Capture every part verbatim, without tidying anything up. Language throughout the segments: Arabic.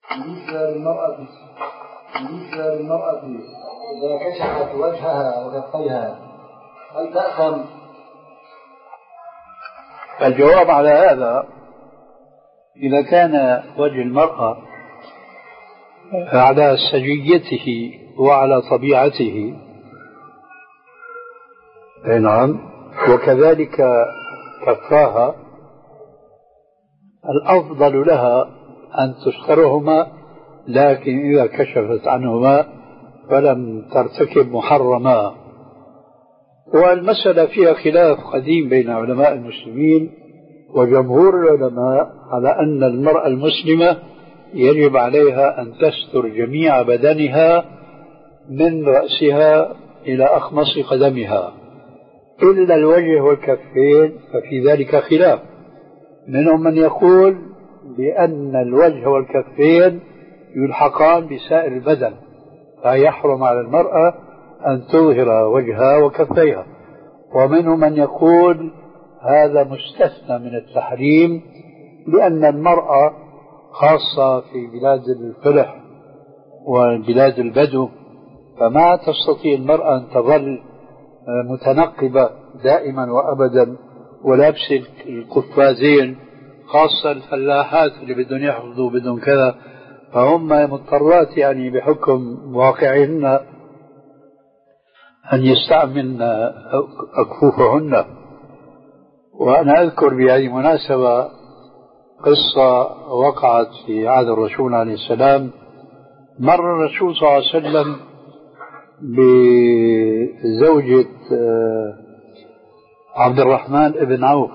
بالنسبة للمرأة بالنسبة للمرأة إذا كشفت وجهها وكفيها هل تأثم؟ الجواب على هذا: إذا كان وجه المرأة على سجيته وعلى طبيعته نعم، وكذلك كفاها، الأفضل لها أن تسترهما، لكن إذا كشفت عنهما فلم ترتكب محرما. والمسألة فيها خلاف قديم بين علماء المسلمين، وجمهور العلماء على أن المرأة المسلمة يجب عليها أن تستر جميع بدنها من رأسها إلى أخمص قدمها إلا الوجه والكفين، ففي ذلك خلاف. منهم من يقول بأن الوجه والكفين يلحقان بسائر البدن، فيحرم على المرأة أن تظهر وجهها وكفيها. ومنهم من يقول هذا مستثنى من التحريم، لأن المرأة خاصة في بلاد الفلح وبلاد البدو فما تستطيع المرأة أن تظل متنقبة دائما وأبدا ولابسة القفازين، خاصة الفلاحات اللي بدهم يحفظوا بدهم كذا، فهم مضطرات يعني بحكم واقعهن أن يستعملن أكفوفهن. وأنا أذكر بهذه المناسبة قصة وقعت في عهد الرسول عليه السلام. مر الرسول صلى الله عليه وسلم بزوجة عبد الرحمن بن عوف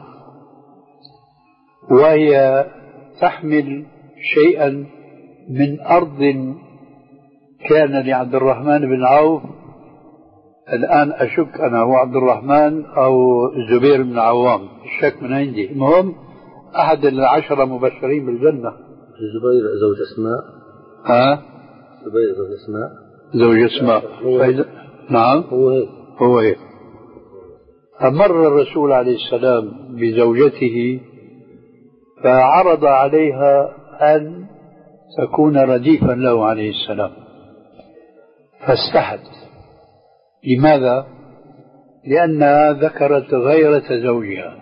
وهي تحمل شيئا من أرض كان لعبد الرحمن بن عوف، الآن أشك أنا هو عبد الرحمن أو الزبير بن عوام، الشك من عندي. المهم أحد العشرة مبشرين بالجنة. الزبير زوج أسماء. ها؟ الزبير زوج أسماء. زوج أسماء. فإذا... نعم هو هيك. هو هيك. فمر الرسول عليه السلام بزوجته فعرض عليها أن تكون رديفا له عليه السلام، فاستحت. لماذا؟ لأنها ذكرت غيرة زوجها،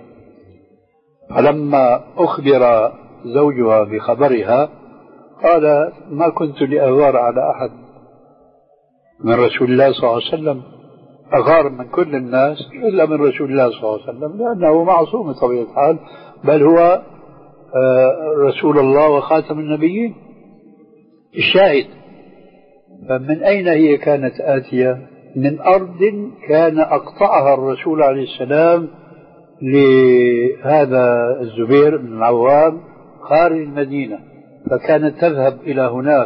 فلما أخبر زوجها بخبرها قال ما كنت لأغار على أحد من رسول الله صلى الله عليه وسلم، أغار من كل الناس إلا من رسول الله صلى الله عليه وسلم، لأنه معصوم بطبيعة الحال، بل هو رسول الله وخاتم النبيين. الشاهد، فمن أين هي كانت آتية؟ من أرض كان أقطعها الرسول عليه السلام لهذا الزبير بن العوام خارج المدينة، فكانت تذهب إلى هناك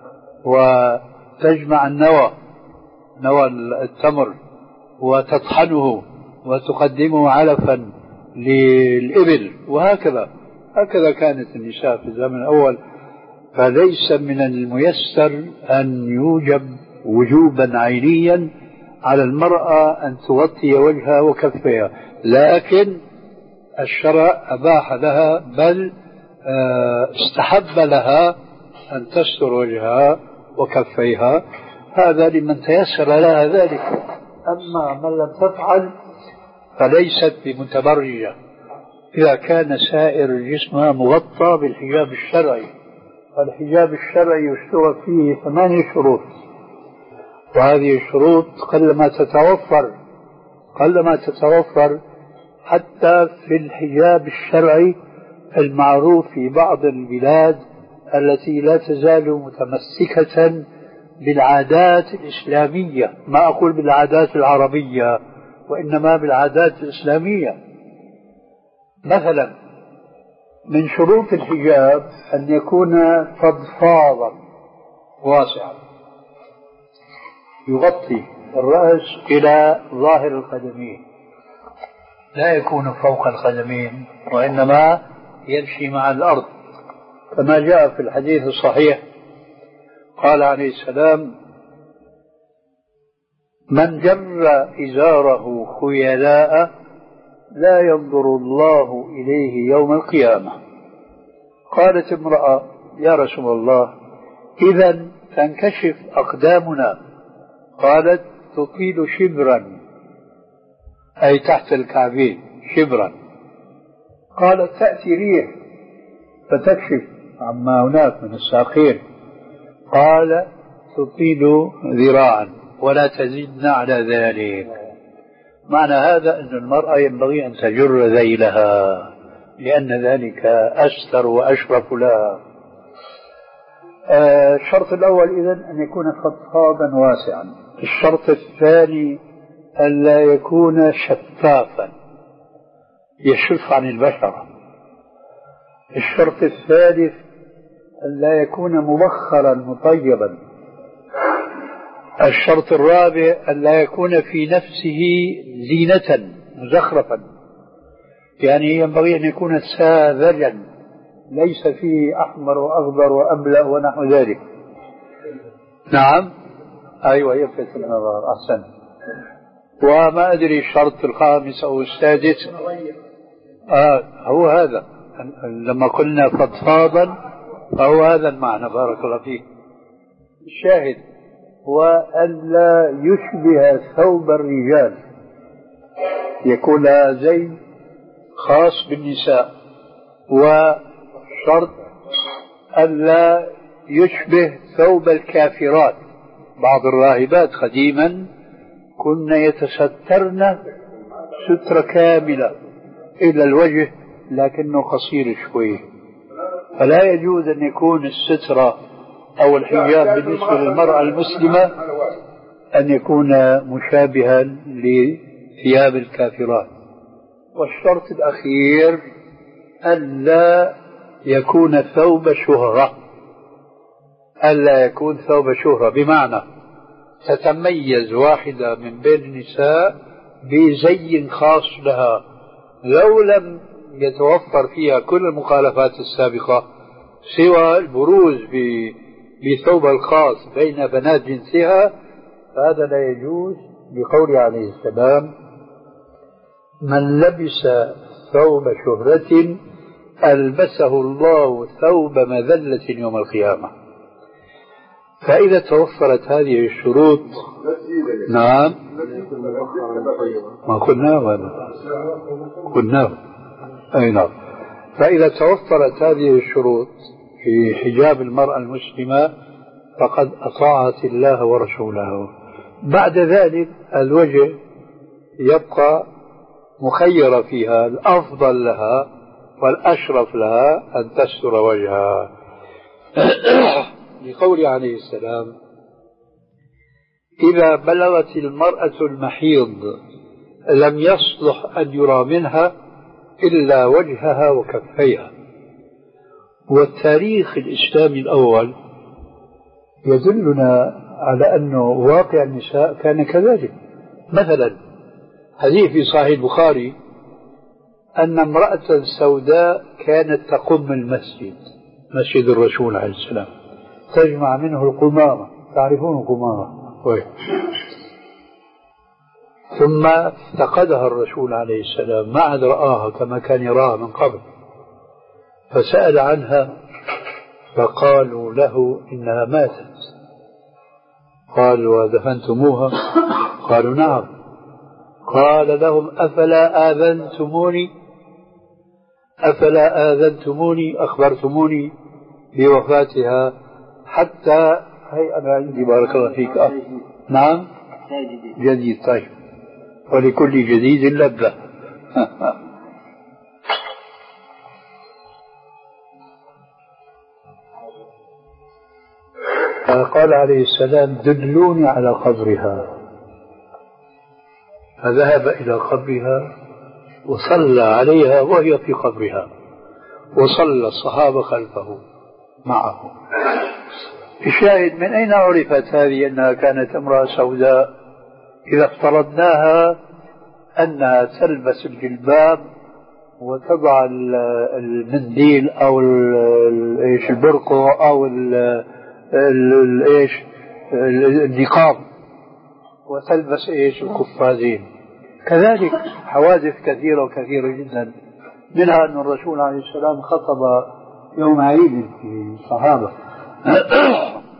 وتجمع النوى نوى التمر وتطحنه وتقدمه علفا للإبل، وهكذا هكذا كانت النساء في الزمن الأول. فليس من الميسر أن يوجب وجوبا عينيا على المرأة أن تغطي وجهها وكفيها، لكن الشرع أباح لها، بل استحب لها أن تستر وجهها وكفيها، هذا لمن تيسر لها ذلك. أما من لم تفعل فليست بمتبرجة إذا كان سائر جسمها مغطى بالحجاب الشرعي. الحجاب الشرعي يشترط فيه ثمانية شروط، وهذه الشروط قلما تتوفر قلما تتوفر حتى في الحجاب الشرعي المعروف في بعض البلاد التي لا تزال متمسكة بالعادات الإسلامية، ما أقول بالعادات العربية وإنما بالعادات الإسلامية. مثلا من شروط الحجاب أن يكون فضفاضا واسعا يغطي الرأس إلى ظاهر القدمين، لا يكون فوق القدمين وإنما يمشي مع الأرض، كما جاء في الحديث الصحيح قال عليه السلام: من جر إزاره خيلاء لا ينظر الله إليه يوم القيامة. قالت امرأة: يا رسول الله إذا تنكشف أقدامنا. قالت تطيل شبرا أي تحت الكعبين شبرا. قالت تأتي ريح فتكشف عما هناك من الساقين. قال تطيل ذراعا ولا تزدن على ذلك. معنى هذا أن المرأة ينبغي أن تجر ذيلها لأن ذلك أستر وأشرف لها. آه الشرط الأول إذن أن يكون فضفاضا واسعا. الشرط الثاني أن لا يكون شفافا يشف عن البشرة. الشرط الثالث أن لا يكون مبخرا مطيبا. الشرط الرابع أن لا يكون في نفسه زينة مزخرفا، يعني ينبغي أن يكون ساذجا ليس فيه أحمر وأخضر وأملأ ونحو ذلك. نعم أيوة يلفت النظر. أحسن. وما أدري الشرط الخامس أو السادس. آه هو هذا لما قلنا فضفاضا فهو هذا المعنى. بارك الله فيك. الشاهد وألا يشبه ثوب الرجال، يكون زي خاص بالنساء. وشرط ألا يشبه ثوب الكافرات. بعض الراهبات قديما كن يتسترن سترة كاملة إلى الوجه لكنه قصير شوي، فلا يجوز أن يكون السترة أو الحجاب بالنسبة للمرأة المسلمة أن يكون مشابها لثياب الكافرات. والشرط الأخير أن لا يكون ثوب شهرة. ألا يكون ثوب شهرة بمعنى تتميز واحدة من بين النساء بزي خاص لها لو لم يتوفر فيها كل المخالفات السابقة سوى البروز بثوب الخاص بين بنات جنسها، فهذا لا يجوز. بقول عليه السلام من لبس ثوب شهرة ألبسه الله ثوب مذلة يوم القيامة. فإذا توفرت هذه الشروط. نعم ما قلناه هذا قلناه أي نعم. فإذا توفرت هذه الشروط في حجاب المرأة المسلمة فقد أطاعت الله ورسوله. بعد ذلك الوجه يبقى مخيرة فيها، الأفضل لها والأشرف لها أن تستر وجهها. لقول عليه السلام إذا بلغت المرأة المحيض لم يصلح أن يرى منها إلا وجهها وكفيها. والتاريخ الإسلامي الأول يدلنا على أنه واقع النساء كان كذلك. مثلا حديث في صحيح البخاري أن امرأة سوداء كانت تقم المسجد مسجد الرسول عليه السلام تجمع منه القمامة. تعرفون القمامة؟ ثم افتقدها الرسول عليه السلام ما عاد رآها كما كان يراها من قبل، فسأل عنها فقالوا له إنها ماتت. قالوا ودفنتموها؟ قالوا نعم. قال لهم أفلا آذنتموني أفلا آذنتموني أخبرتموني بوفاتها حتى هي أنا عندي بارك الله فيك. أه. نعم جديد. طيب ولكل جديد لذة. قال عليه السلام دلوني على قبرها، فذهب إلى قبرها وصلى عليها وهي في قبرها وصلى الصحابة خلفه معه. الشاهد من أين عرفت هذه أنها كانت امرأة سوداء؟ إذا افترضناها أنها تلبس الجلباب وتضع المنديل أو البرقع أو النقاب وتلبس إيش القفازين. كذلك حوادث كثيرة وكثيرة جدا، منها أن الرسول عليه السلام خطب يوم عيد في الصحابة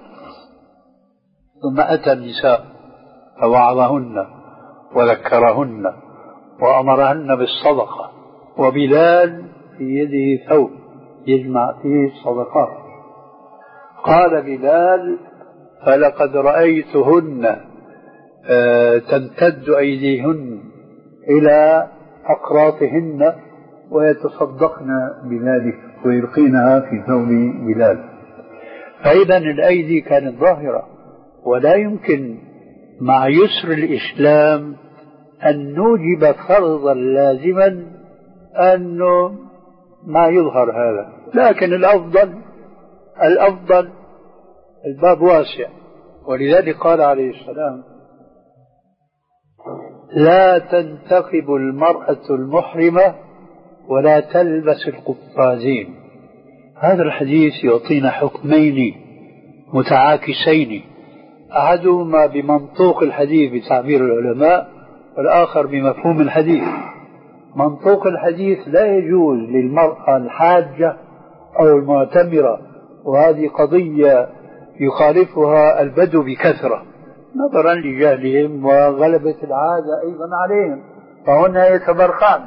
ثم أتى النساء فوعظهن وذكرهن وأمرهن بالصدقة، وبلال في يده ثوب يجمع فيه الصدقات. قال بلال: فلقد رأيتهن تمتد أيديهن إلى أقراطهن ويتصدقن بذلك ويلقينها في ثوب بلال. فإذا الأيدي كانت ظاهرة، ولا يمكن مع يسر الإسلام أن نوجب فرضا لازما أنه ما يظهر هذا. لكن الأفضل الأفضل الباب واسع، ولذلك قال عليه السلام: لا تنتقب المرأة المحرمة ولا تلبس القفازين. هذا الحديث يعطينا حكمين متعاكسين، أحدهما بمنطوق الحديث بتعبير العلماء، والآخر بمفهوم الحديث. منطوق الحديث: لا يجوز للمرأة الحاجة أو المعتمرة، وهذه قضية يخالفها البدو بكثرة نظرا لجهلهم وغلبة العادة أيضا عليهم، فهن يتبرخعن،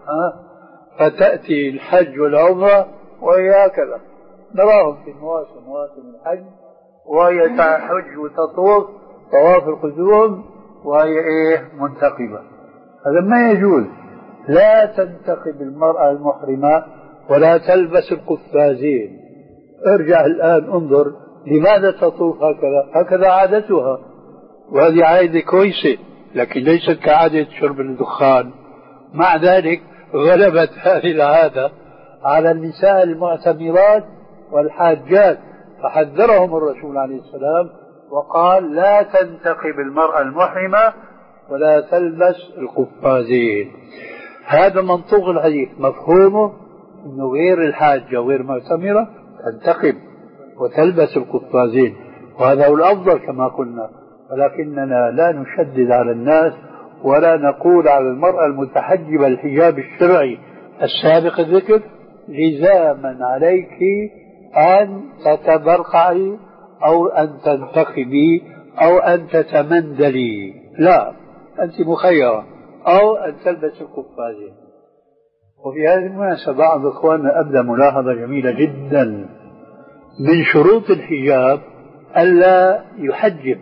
فتأتي الحج والعمرة وهي هكذا، نراهم في مواسم مواسم الحج وهي تحج وتطوف طواف القدوم وهي إيه منتقبة. هذا ما يجوز. لا تنتقب المرأة المحرمة ولا تلبس القفازين. ارجع الآن انظر لماذا تطوف هكذا؟ هكذا عادتها، وهذه عادة كويسة، لكن ليست كعادة شرب الدخان. مع ذلك غلبت هذه العادة على النساء المعتمرات والحاجات، فحذرهم الرسول عليه السلام وقال: لا تنتقب المرأة المحرمة ولا تلبس القفازين. هذا منطوق الحديث، مفهومه انه غير الحاجة وغير معتمرة تنتقب وتلبس القفازين، وهذا هو الأفضل كما قلنا. ولكننا لا نشدد على الناس ولا نقول على المرأة المتحجبة الحجاب الشرعي السابق الذكر: لزاما عليك أن تتبرقعي أو أن تنتقبي أو أن تتمندلي. لا، أنت مخيرة، أو أن تلبس القفازين. وفي هذه المناسبة بعض إخواننا أبدى ملاحظة جميلة جدا: من شروط الحجاب ألا يحجب.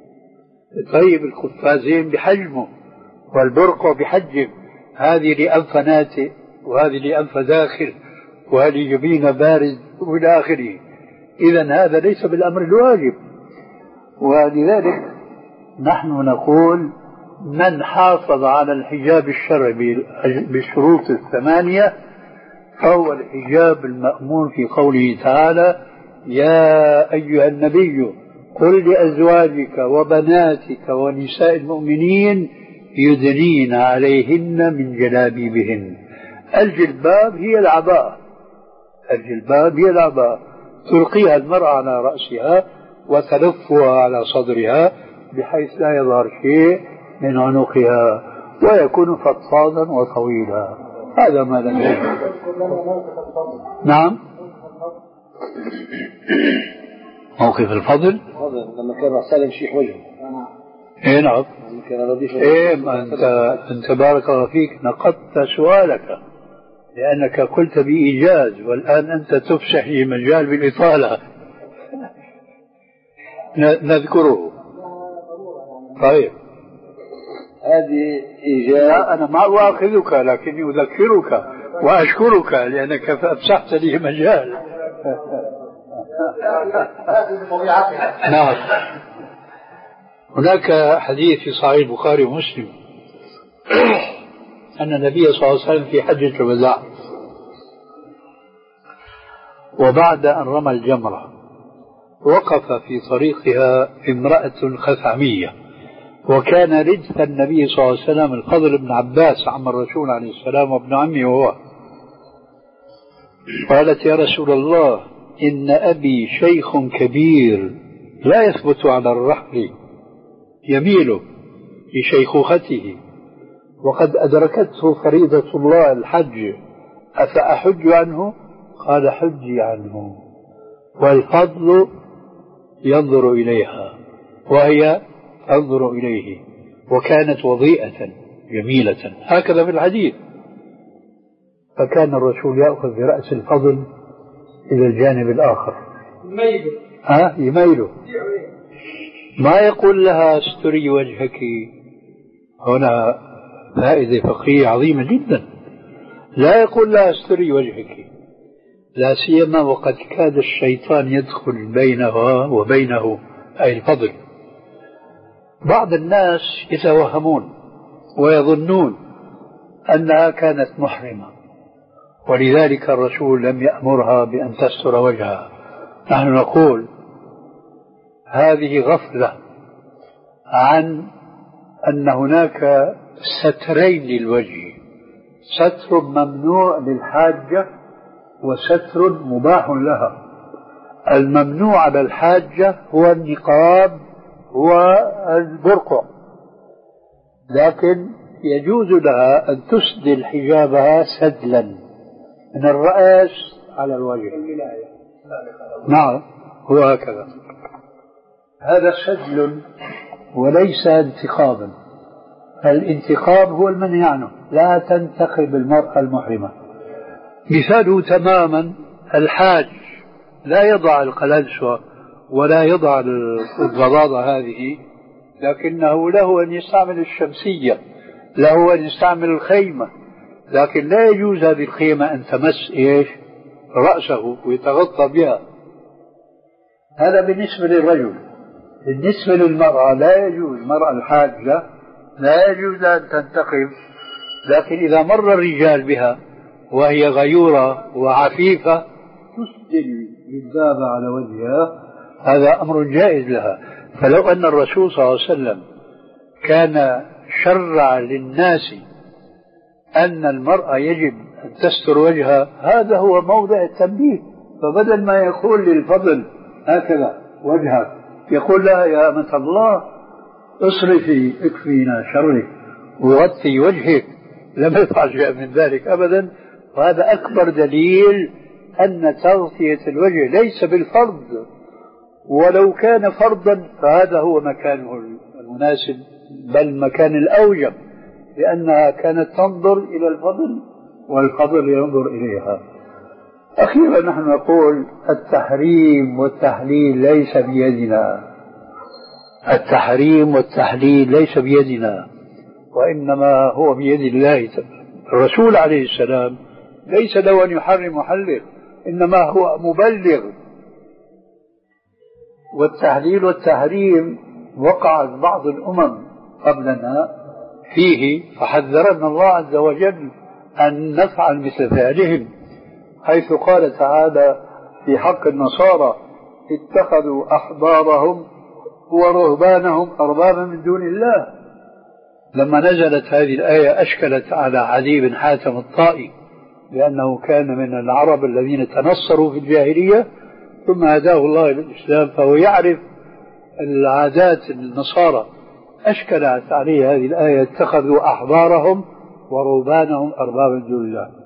طيب القفازين بحجمه والبرقع بحجم، هذه لأنف ناتئ وهذه لأنف داخل وهذه جبين بارز وإلى آخره. إذن هذا ليس بالأمر الواجب. ولذلك نحن نقول: من حافظ على الحجاب الشرعي بالشروط الثمانية فهو الحجاب المأمور في قوله تعالى: يا أيها النبي قل لأزواجك وبناتك ونساء المؤمنين يدنين عليهن من جلابيبهن. الجلباب هي العباءة، الجلباب هي العباءة، تلقيها المرأة على رأسها وتلفها على صدرها بحيث لا يظهر شيء من عنقها ويكون فضفاضا وطويلا. هذا ما لدينا. نعم، موقف الفضل لما كان سالم شيح وجهه. ايه نعم، ايه ما انت انت بارك الله فيك نقضت سؤالك لانك قلت بايجاز، والان انت تفسح لي مجال بالاطاله نذكره. طيب هذه إيجاز. لا أنا ما أؤاخذك لكني أذكرك وأشكرك لأنك أفسحت لي مجال. نعم. هناك حديث في صحيح البخاري ومسلم أن النبي صلى الله عليه وسلم في حجة الوداع وبعد أن رمى الجمرة وقف في طريقها امرأة خثعمية، وكان رجل النبي صلى الله عليه وسلم الفضل بن عباس عم الرسول عليه السلام وابن عمه وهو. قالت: يا رسول الله إن أبي شيخ كبير لا يثبت على الرحل يميل لشيخوخته وقد أدركته فريضة الله الحج، أفأحج عنه؟ قال: حجي عنه. والفضل ينظر إليها وهي تنظر إليه، وكانت وضيئة جميلة هكذا في الحديث. فكان الرسول يأخذ برأس الفضل إلى الجانب الآخر يميله ها يميله، ما يقول لها استري وجهك. هنا فائدة فقهية عظيمة جدا. لا يقول لها استري وجهك، لا سيما وقد كاد الشيطان يدخل بينها وبينه أي الفضل. بعض الناس يتوهمون ويظنون أنها كانت محرمة، ولذلك الرسول لم يأمرها بأن تستر وجهها. نحن نقول هذه غفلة عن أن هناك سترين للوجه، ستر ممنوع للحاجة وستر مباح لها. الممنوع على الحاجة هو النقاب والبرقع، لكن يجوز لها أن تسدل حجابها سدلا من الرأس على الوجه. نعم هو هكذا، هذا سدل وليس انتقابا. الانتقاب هو المنهي عنه، لا تنتقب المرأة المحرمة. مثاله تماما الحاج لا يضع القلنسوة ولا يضع الضباضة هذه، لكنه له أن يستعمل الشمسية، له أن يستعمل الخيمة، لكن لا يجوز هذه الخيمة أن تمس إيش رأسه ويتغطى بها. هذا بالنسبة للرجل. بالنسبة للمرأة لا يجوز، المرأة الحاجة لا يجوز أن تنتقب، لكن إذا مر الرجال بها وهي غيورة وعفيفة تسدل جلبابها على وجهها، هذا أمر جائز لها. فلو أن الرسول صلى الله عليه وسلم كان شرع للناس أن المرأة يجب أن تستر وجهها، هذا هو موضع التنبيه. فبدل ما يقول للفضل هكذا وجهك، يقول لها يا أمة الله اصرفي اكفينا شرك وغطي وجهك، لم يفعل شيئا من ذلك أبدا. وهذا أكبر دليل أن تغطية الوجه ليس بالفرض، ولو كان فرضا فهذا هو مكانه المناسب، بل مكان الأوجب، لأنها كانت تنظر إلى الفضل والفضل ينظر إليها. أخيرا نحن نقول التحريم والتحليل ليس بيدنا، التحريم والتحليل ليس بيدنا، وإنما هو بيد الله. الرسول عليه السلام ليس له أن يحرم ويحلل، إنما هو مبلغ. والتحليل والتحريم وقعت بعض الأمم قبلنا فيه، فحذرنا الله عز وجل أن نفعل مثل فعلهم، حيث قال تعالى في حق النصارى اتخذوا أحبارهم ورهبانهم أربابا من دون الله. لما نزلت هذه الآية أشكلت على عدي بن حاتم الطائي، لأنه كان من العرب الذين تنصروا في الجاهلية ثم هداه الله إلى الإسلام، فهو يعرف العادات النصارى. أشكلت عليه هذه الآية اتخذوا أحبارهم ورهبانهم أربابا من دون الله.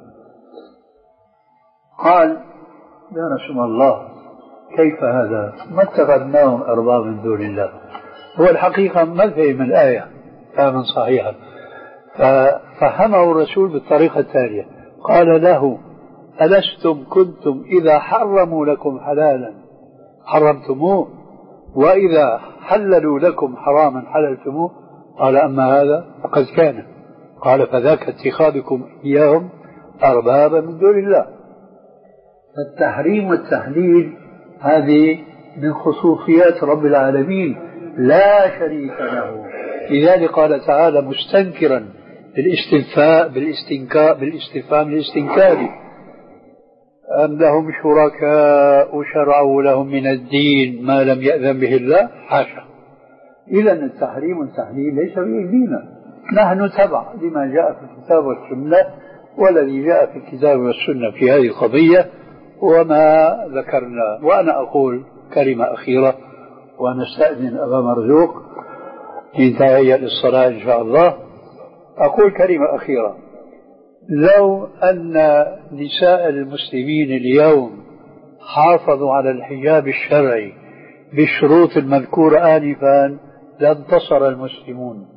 قال يا رسول الله كيف هذا؟ ما اتخذناهم أربابا من دون الله. هو الحقيقة ما فهم الآية فهما صحيحا، ففهمه الرسول بالطريقة التالية. قال له ألستم كنتم إذا حرموا لكم حلالا حرمتموه، وإذا حللوا لكم حراما حللتموه؟ قال أما هذا فقد كان. قال فذاك اتخاذكم إياهم أربابا من دون الله. التحريم والتحليل هذه من خصوصيات رب العالمين لا شريك له. لذلك قال تعالى مستنكرا بالاستنفاء بالاستنكاء بالاستفهام الاستنكاري أم لهم شركاء شرعوا لهم من الدين ما لم يأذن به الله؟ حاشا. إذا التحريم والتحليل ليس بأيدينا، نحن تبع لما جاء في الكتاب والسنة، والذي جاء في الكتاب والسنة في هذه القضية وما ذكرنا. وأنا أقول كلمة أخيرة ونستأذن أبا مرزوق لنتهيأ للصلاة إن شاء الله. أقول كلمة أخيرة. لو أن نساء المسلمين اليوم حافظوا على الحجاب الشرعي بالشروط المذكورة آنفا لانتصر المسلمون،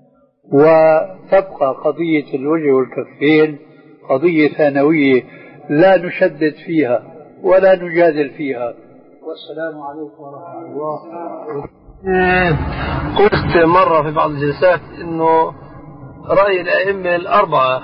وتبقى قضية الوجه والكفين قضية ثانوية لا نشدد فيها ولا نجادل فيها. والسلام عليكم ورحمة الله. قلت مرة في بعض الجلسات إنه رأي الأئمة الأربعة